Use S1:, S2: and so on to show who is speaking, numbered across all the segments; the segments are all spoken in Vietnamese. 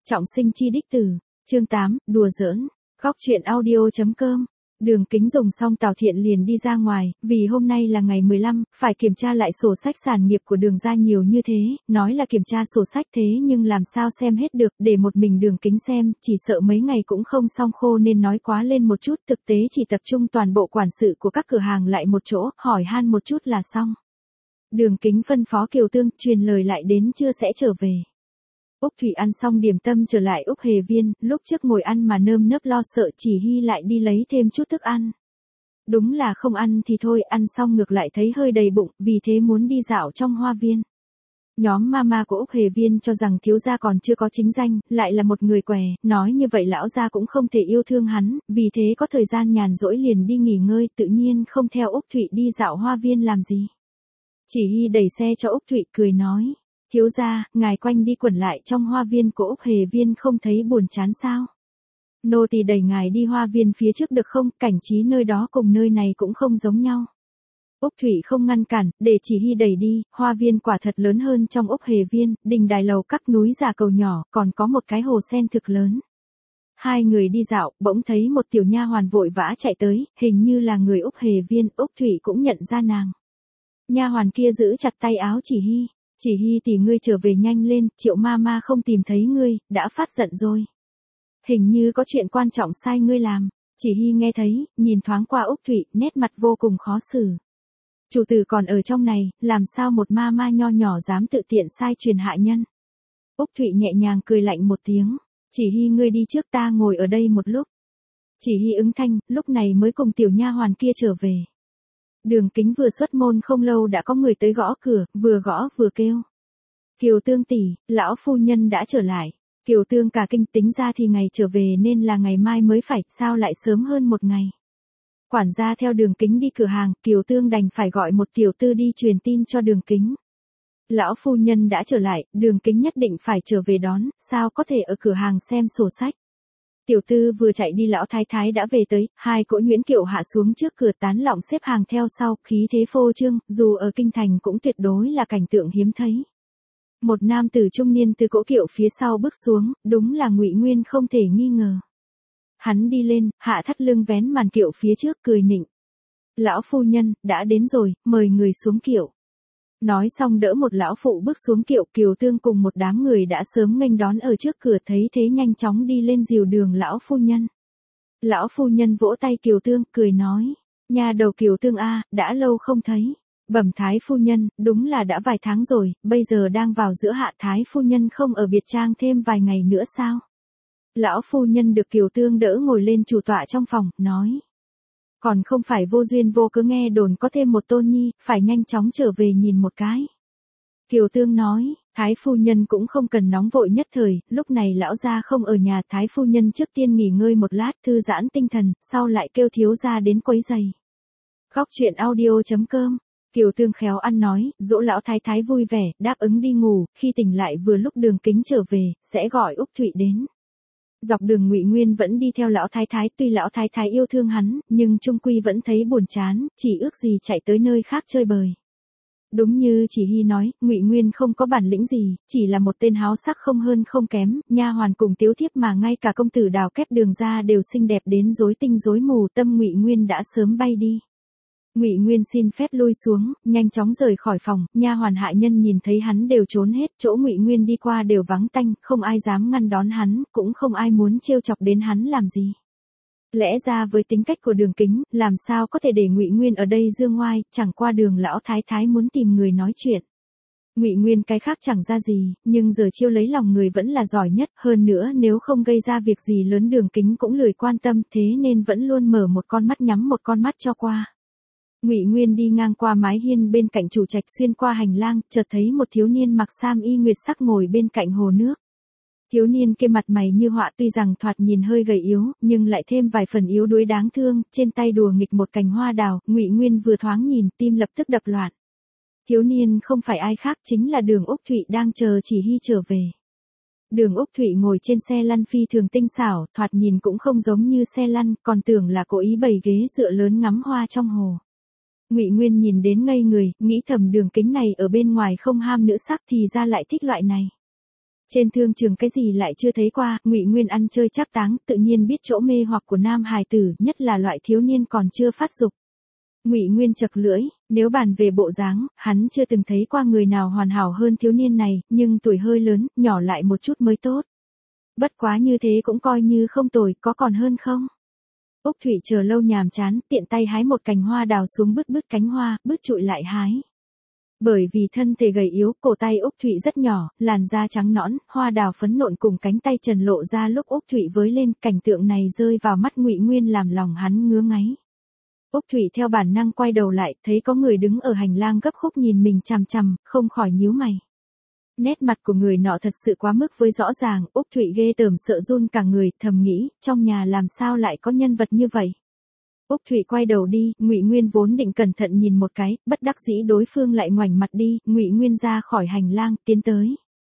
S1: Trọng sinh chi đích tử, chương 8, đùa giỡn, góc truyện audio.com. Đường Kính dùng xong Tào Thiện liền đi ra ngoài, vì hôm nay là ngày 15, phải kiểm tra lại sổ sách sản nghiệp của Đường gia nhiều như thế, nói là kiểm tra sổ sách thế nhưng làm sao xem hết được, để một mình Đường Kính xem, chỉ sợ mấy ngày cũng không xong khô nên nói quá lên một chút, thực tế chỉ tập trung toàn bộ quản sự của các cửa hàng lại một chỗ, hỏi han một chút là xong. Đường Kính phân phó Kiều Tương, truyền lời lại đến trưa sẽ trở về. Úc Thủy ăn xong điểm tâm trở lại Úc Hề Viên, lúc trước ngồi ăn mà nơm nớp lo sợ Chỉ Hy lại đi lấy thêm chút thức ăn. Đúng là không ăn thì thôi, ăn xong ngược lại thấy hơi đầy bụng, vì thế muốn đi dạo trong hoa viên. Nhóm mama của Úc Hề Viên cho rằng thiếu gia còn chưa có chính danh, lại là một người què, nói như vậy lão gia cũng không thể yêu thương hắn, vì thế có thời gian nhàn rỗi liền đi nghỉ ngơi, tự nhiên không theo Úc Thụy đi dạo hoa viên làm gì. Chỉ Hy đẩy xe cho Úc Thụy cười nói. Thiếu gia, ngài quanh đi quẩn lại trong hoa viên của Úc Hề Viên không thấy buồn chán sao? Nô tỳ đẩy ngài đi hoa viên phía trước được không, cảnh trí nơi đó cùng nơi này cũng không giống nhau. Úc Thủy không ngăn cản, để Chỉ Hy đẩy đi, hoa viên quả thật lớn hơn trong Úc Hề Viên, đình đài lầu các núi giả cầu nhỏ, còn có một cái hồ sen thực lớn. Hai người đi dạo, bỗng thấy một tiểu nha hoàn vội vã chạy tới, hình như là người Úc Hề Viên, Úc Thủy cũng nhận ra nàng. Nha hoàn kia giữ chặt tay áo Chỉ Hy. Chỉ Hy tỷ ngươi trở về nhanh lên, Triệu Mama không tìm thấy ngươi, đã phát giận rồi. Hình như có chuyện quan trọng sai ngươi làm. Chỉ Hy nghe thấy, nhìn thoáng qua Úc Thụy, nét mặt vô cùng khó xử. Chủ tử còn ở trong này, làm sao một mama nho nhỏ dám tự tiện sai truyền hạ nhân. Úc Thụy nhẹ nhàng cười lạnh một tiếng. Chỉ Hy ngươi đi trước, ta ngồi ở đây một lúc. Chỉ Hy ứng thanh, lúc này mới cùng tiểu nha hoàn kia trở về. Đường Kính vừa xuất môn không lâu đã có người tới gõ cửa, vừa gõ vừa kêu. Kiều Tương tỷ, lão phu nhân đã trở lại. Kiều Tương cả kinh, tính ra thì ngày trở về nên là ngày mai mới phải, sao lại sớm hơn một ngày. Quản gia theo Đường Kính đi cửa hàng, Kiều Tương đành phải gọi một tiểu tư đi truyền tin cho Đường Kính. Lão phu nhân đã trở lại, Đường Kính nhất định phải trở về đón, sao có thể ở cửa hàng xem sổ sách. Tiểu tư vừa chạy đi lão thái thái đã về tới, hai cỗ nhuyễn kiệu hạ xuống trước cửa tán lọng xếp hàng theo sau, khí thế phô trương, dù ở kinh thành cũng tuyệt đối là cảnh tượng hiếm thấy. Một nam tử trung niên từ cỗ kiệu phía sau bước xuống, đúng là Ngụy Nguyên không thể nghi ngờ. Hắn đi lên, hạ thắt lưng vén màn kiệu phía trước cười nịnh. Lão phu nhân, đã đến rồi, mời người xuống kiệu. Nói xong đỡ một lão phụ bước xuống kiệu, Kiều Tương cùng một đám người đã sớm nghênh đón ở trước cửa, thấy thế nhanh chóng đi lên dìu đường lão phu nhân. Lão phu nhân vỗ tay Kiều Tương, cười nói, nhà đầu Kiều Tương a, đã lâu không thấy. Bẩm thái phu nhân, đúng là đã vài tháng rồi, bây giờ đang vào giữa hạ, thái phu nhân không ở biệt trang thêm vài ngày nữa sao? Lão phu nhân được Kiều Tương đỡ ngồi lên chủ tọa trong phòng, nói. Còn không phải vô duyên vô cớ nghe đồn có thêm một tôn nhi, phải nhanh chóng trở về nhìn một cái. Kiều Tương nói, thái phu nhân cũng không cần nóng vội nhất thời, lúc này lão gia không ở nhà, thái phu nhân trước tiên nghỉ ngơi một lát, thư giãn tinh thần, sau lại kêu thiếu gia đến quấy giày. Góc truyện audio.com. Kiều Tương khéo ăn nói, dỗ lão thái thái vui vẻ, đáp ứng đi ngủ, khi tỉnh lại vừa lúc Đường Kính trở về, sẽ gọi Úc Thụy đến. Dọc đường Ngụy Nguyên vẫn đi theo lão thái thái, tuy lão thái thái yêu thương hắn, nhưng chung quy vẫn thấy buồn chán, chỉ ước gì chạy tới nơi khác chơi bời. Đúng như Chỉ Hy nói, Ngụy Nguyên không có bản lĩnh gì, chỉ là một tên háo sắc không hơn không kém, nha hoàn cùng tiếu thiếp mà ngay cả công tử Đào Kép Đường ra đều xinh đẹp đến rối tinh rối mù, tâm Ngụy Nguyên đã sớm bay đi. Ngụy Nguyên xin phép lui xuống, nhanh chóng rời khỏi phòng, nha hoàn hạ nhân nhìn thấy hắn đều trốn hết, chỗ Ngụy Nguyên đi qua đều vắng tanh, không ai dám ngăn đón hắn, cũng không ai muốn trêu chọc đến hắn làm gì. Lẽ ra với tính cách của Đường Kính, làm sao có thể để Ngụy Nguyên ở đây dương ngoai, chẳng qua Đường lão thái thái muốn tìm người nói chuyện. Ngụy Nguyên cái khác chẳng ra gì, nhưng giờ chiêu lấy lòng người vẫn là giỏi nhất, hơn nữa nếu không gây ra việc gì lớn Đường Kính cũng lười quan tâm, thế nên vẫn luôn mở một con mắt nhắm một con mắt cho qua. Ngụy Nguyên đi ngang qua mái hiên bên cạnh chủ trạch, xuyên qua hành lang, chợt thấy một thiếu niên mặc sam y nguyệt sắc ngồi bên cạnh hồ nước. Thiếu niên kia mặt mày như họa, tuy rằng thoạt nhìn hơi gầy yếu, nhưng lại thêm vài phần yếu đuối đáng thương, trên tay đùa nghịch một cành hoa đào, Ngụy Nguyên vừa thoáng nhìn, tim lập tức đập loạn. Thiếu niên không phải ai khác, chính là Đường Úc Thụy đang chờ Chỉ Hy trở về. Đường Úc Thụy ngồi trên xe lăn phi thường tinh xảo, thoạt nhìn cũng không giống như xe lăn, còn tưởng là cố ý bày ghế dựa lớn ngắm hoa trong hồ. Ngụy Nguyên nhìn đến ngây người, nghĩ thầm Đường Kính này ở bên ngoài không ham nữ sắc thì ra lại thích loại này. Trên thương trường cái gì lại chưa thấy qua, Ngụy Nguyên ăn chơi trác táng, tự nhiên biết chỗ mê hoặc của nam hài tử, nhất là loại thiếu niên còn chưa phát dục. Ngụy Nguyên chật lưỡi, nếu bàn về bộ dáng, hắn chưa từng thấy qua người nào hoàn hảo hơn thiếu niên này, nhưng tuổi hơi lớn, nhỏ lại một chút mới tốt. Bất quá như thế cũng coi như không tồi, có còn hơn không? Úc Thụy chờ lâu nhàm chán, tiện tay hái một cành hoa đào xuống bứt bứt cánh hoa, bứt trụi lại hái. Bởi vì thân thể gầy yếu, cổ tay Úc Thụy rất nhỏ, làn da trắng nõn, hoa đào phấn nộn cùng cánh tay trần lộ ra lúc Úc Thụy với lên, cảnh tượng này rơi vào mắt Ngụy Nguyên làm lòng hắn ngứa ngáy. Úc Thụy theo bản năng quay đầu lại, thấy có người đứng ở hành lang gấp khúc nhìn mình chằm chằm, không khỏi nhíu mày. Nét mặt của người nọ thật sự quá mức với rõ ràng, Úc Thụy ghê tởm sợ run cả người, thầm nghĩ, trong nhà làm sao lại có nhân vật như vậy. Úc Thụy quay đầu đi, Ngụy Nguyên vốn định cẩn thận nhìn một cái, bất đắc dĩ đối phương lại ngoảnh mặt đi, Ngụy Nguyên ra khỏi hành lang, tiến tới.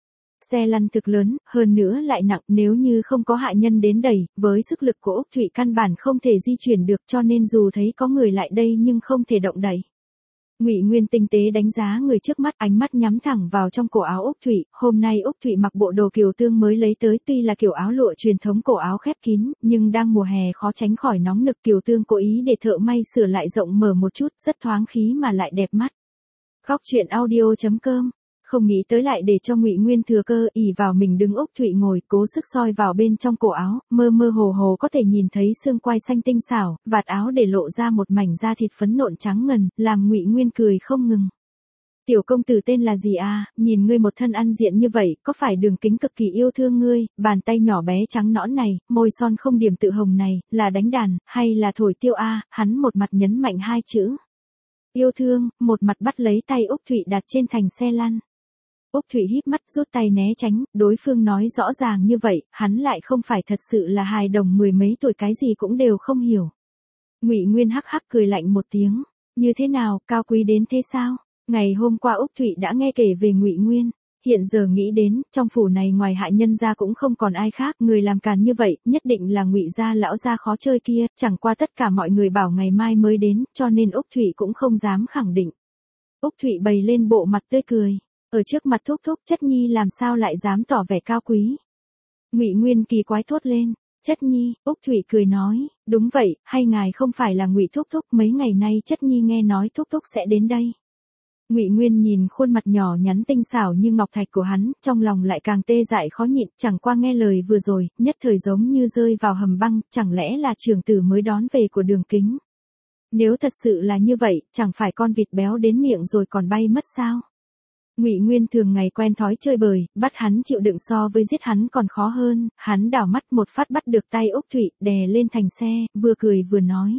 S1: Xe lăn thực lớn, hơn nữa lại nặng, nếu như không có hạ nhân đến đẩy, với sức lực của Úc Thụy căn bản không thể di chuyển được, cho nên dù thấy có người lại đây nhưng không thể động đẩy. Ngụy Nguyên tinh tế đánh giá người trước mắt, ánh mắt nhắm thẳng vào trong cổ áo Úc Thụy, hôm nay Úc Thụy mặc bộ đồ kiều tương mới lấy tới, tuy là kiểu áo lụa truyền thống cổ áo khép kín, nhưng đang mùa hè khó tránh khỏi nóng nực, kiều tương cố ý để thợ may sửa lại rộng mở một chút, rất thoáng khí mà lại đẹp mắt. Góc truyện audio.com. Không nghĩ tới lại để cho Ngụy Nguyên thừa cơ, ỷ vào mình đứng Úc Thụy ngồi, cố sức soi vào bên trong cổ áo, mơ mơ hồ hồ có thể nhìn thấy xương quai xanh tinh xảo, vạt áo để lộ ra một mảnh da thịt phấn nộn trắng ngần, làm Ngụy Nguyên cười không ngừng. Tiểu công tử tên là gì à, nhìn ngươi một thân ăn diện như vậy, có phải Đường Kính cực kỳ yêu thương ngươi, bàn tay nhỏ bé trắng nõn này, môi son không điểm tự hồng này, là đánh đàn, hay là thổi tiêu a? Hắn một mặt nhấn mạnh hai chữ yêu thương, một mặt bắt lấy tay Úc Thụy đặt trên thành xe lăn. Úc Thụy híp mắt rút tay né tránh, đối phương nói rõ ràng như vậy, hắn lại không phải thật sự là hài đồng mười mấy tuổi cái gì cũng đều không hiểu. Ngụy Nguyên hắc hắc cười lạnh một tiếng, như thế nào, cao quý đến thế sao? Ngày hôm qua Úc Thụy đã nghe kể về Ngụy Nguyên, hiện giờ nghĩ đến, trong phủ này ngoài hạ nhân gia cũng không còn ai khác, người làm càn như vậy, nhất định là Ngụy gia lão gia khó chơi kia, chẳng qua tất cả mọi người bảo ngày mai mới đến, cho nên Úc Thụy cũng không dám khẳng định. Úc Thụy bày lên bộ mặt tươi cười. Ở trước mặt thúc thúc, Chất Nhi làm sao lại dám tỏ vẻ cao quý. Ngụy Nguyên kỳ quái thốt lên, Chất Nhi, Úc Thụy cười nói, đúng vậy, hay ngài không phải là Ngụy thúc thúc, mấy ngày nay Chất Nhi nghe nói thúc thúc sẽ đến đây. Ngụy Nguyên nhìn khuôn mặt nhỏ nhắn tinh xảo như ngọc thạch của hắn, trong lòng lại càng tê dại khó nhịn, chẳng qua nghe lời vừa rồi, nhất thời giống như rơi vào hầm băng, chẳng lẽ là trưởng tử mới đón về của Đường Kính. Nếu thật sự là như vậy, chẳng phải con vịt béo đến miệng rồi còn bay mất sao? Ngụy Nguyên thường ngày quen thói chơi bời, bắt hắn chịu đựng so với giết hắn còn khó hơn, hắn đảo mắt một phát bắt được tay Úc Thụy, đè lên thành xe, vừa cười vừa nói.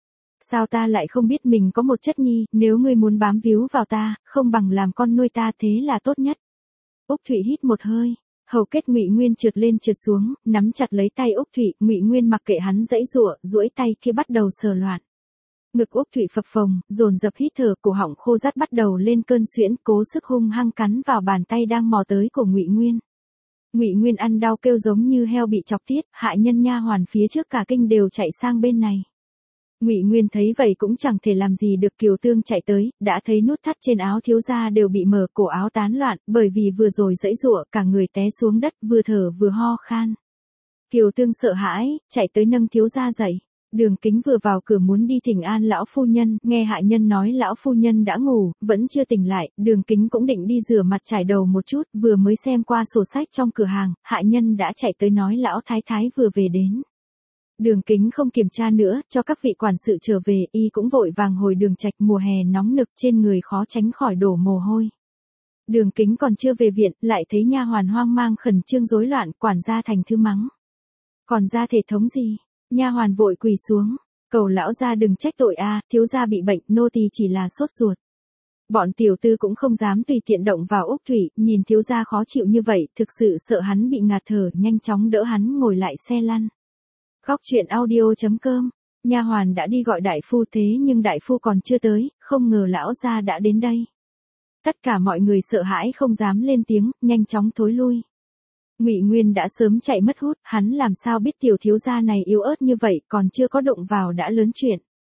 S1: Sao ta lại không biết mình có một Chất Nhi, nếu ngươi muốn bám víu vào ta, không bằng làm con nuôi ta thế là tốt nhất. Úc Thụy hít một hơi, hầu kết Ngụy Nguyên trượt lên trượt xuống, nắm chặt lấy tay Úc Thụy, Ngụy Nguyên mặc kệ hắn giãy giụa, duỗi tay kia bắt đầu sờ loạn. Ngực Úc Thụy phập phồng, dồn dập hít thở, cổ họng khô rát bắt đầu lên cơn suyễn, cố sức hung hăng cắn vào bàn tay đang mò tới của Ngụy Nguyên. Ngụy Nguyên ăn đau kêu giống như heo bị chọc tiết, hạ nhân nha hoàn phía trước cả kinh đều chạy sang bên này. Ngụy Nguyên thấy vậy cũng chẳng thể làm gì được, Kiều Tương chạy tới, đã thấy nút thắt trên áo thiếu gia đều bị mở, cổ áo tán loạn, bởi vì vừa rồi giãy giụa, cả người té xuống đất, vừa thở vừa ho khan. Kiều Tương sợ hãi, chạy tới nâng thiếu gia dậy. Đường Kính vừa vào cửa muốn đi thỉnh an lão phu nhân, nghe hạ nhân nói lão phu nhân đã ngủ, vẫn chưa tỉnh lại, Đường Kính cũng định đi rửa mặt chải đầu một chút, vừa mới xem qua sổ sách trong cửa hàng, hạ nhân đã chạy tới nói lão thái thái vừa về đến. Đường Kính không kiểm tra nữa, cho các vị quản sự trở về, y cũng vội vàng hồi Đường Trạch, mùa hè nóng nực trên người khó tránh khỏi đổ mồ hôi. Đường Kính còn chưa về viện, lại thấy nha hoàn hoang mang khẩn trương rối loạn, quản gia thành thư mắng. Còn ra thể thống gì? Nha hoàn vội quỳ xuống, cầu lão gia đừng trách tội a, thiếu gia bị bệnh, nô tỳ chỉ là sốt ruột. Bọn tiểu tư cũng không dám tùy tiện động vào Úc Thụy, nhìn thiếu gia khó chịu như vậy, thực sự sợ hắn bị ngạt thở, nhanh chóng đỡ hắn ngồi lại xe lăn. Góc truyện audio.com. Nha hoàn đã đi gọi đại phu, thế nhưng đại phu còn chưa tới, không ngờ lão gia đã đến đây. Tất cả mọi người sợ hãi không dám lên tiếng, nhanh chóng thối lui. Ngụy Nguyên đã sớm chạy mất hút, hắn làm sao biết tiểu thiếu gia này yếu ớt như vậy, còn chưa có động vào đã lớn chuyện.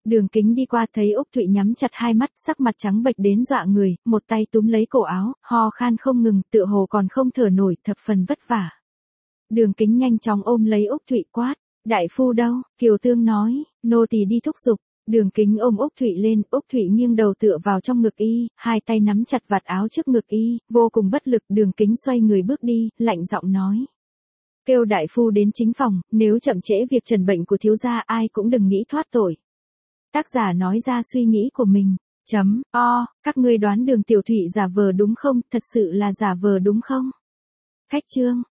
S1: Đường Kính đi qua thấy Úc Thụy nhắm chặt hai mắt, sắc mặt trắng bệch đến dọa người, một tay túm lấy cổ áo, ho khan không ngừng, tựa hồ còn không thở nổi, thập phần vất vả. Đường Kính nhanh chóng ôm lấy Úc Thụy quát, đại phu đâu? Kiều Tương nói, nô tỳ đi thúc giục. Đường Kính ôm Úc Thụy lên, Úc Thụy nghiêng đầu tựa vào trong ngực y, hai tay nắm chặt vạt áo trước ngực y, vô cùng bất lực. Đường Kính xoay người bước đi, lạnh giọng nói. Kêu đại phu đến chính phòng, nếu chậm trễ việc trần bệnh của thiếu gia ai cũng đừng nghĩ thoát tội. Tác giả nói ra suy nghĩ của mình. Các ngươi đoán Đường Tiểu Thụy giả vờ đúng không, thật sự là giả vờ đúng không? Khách chương.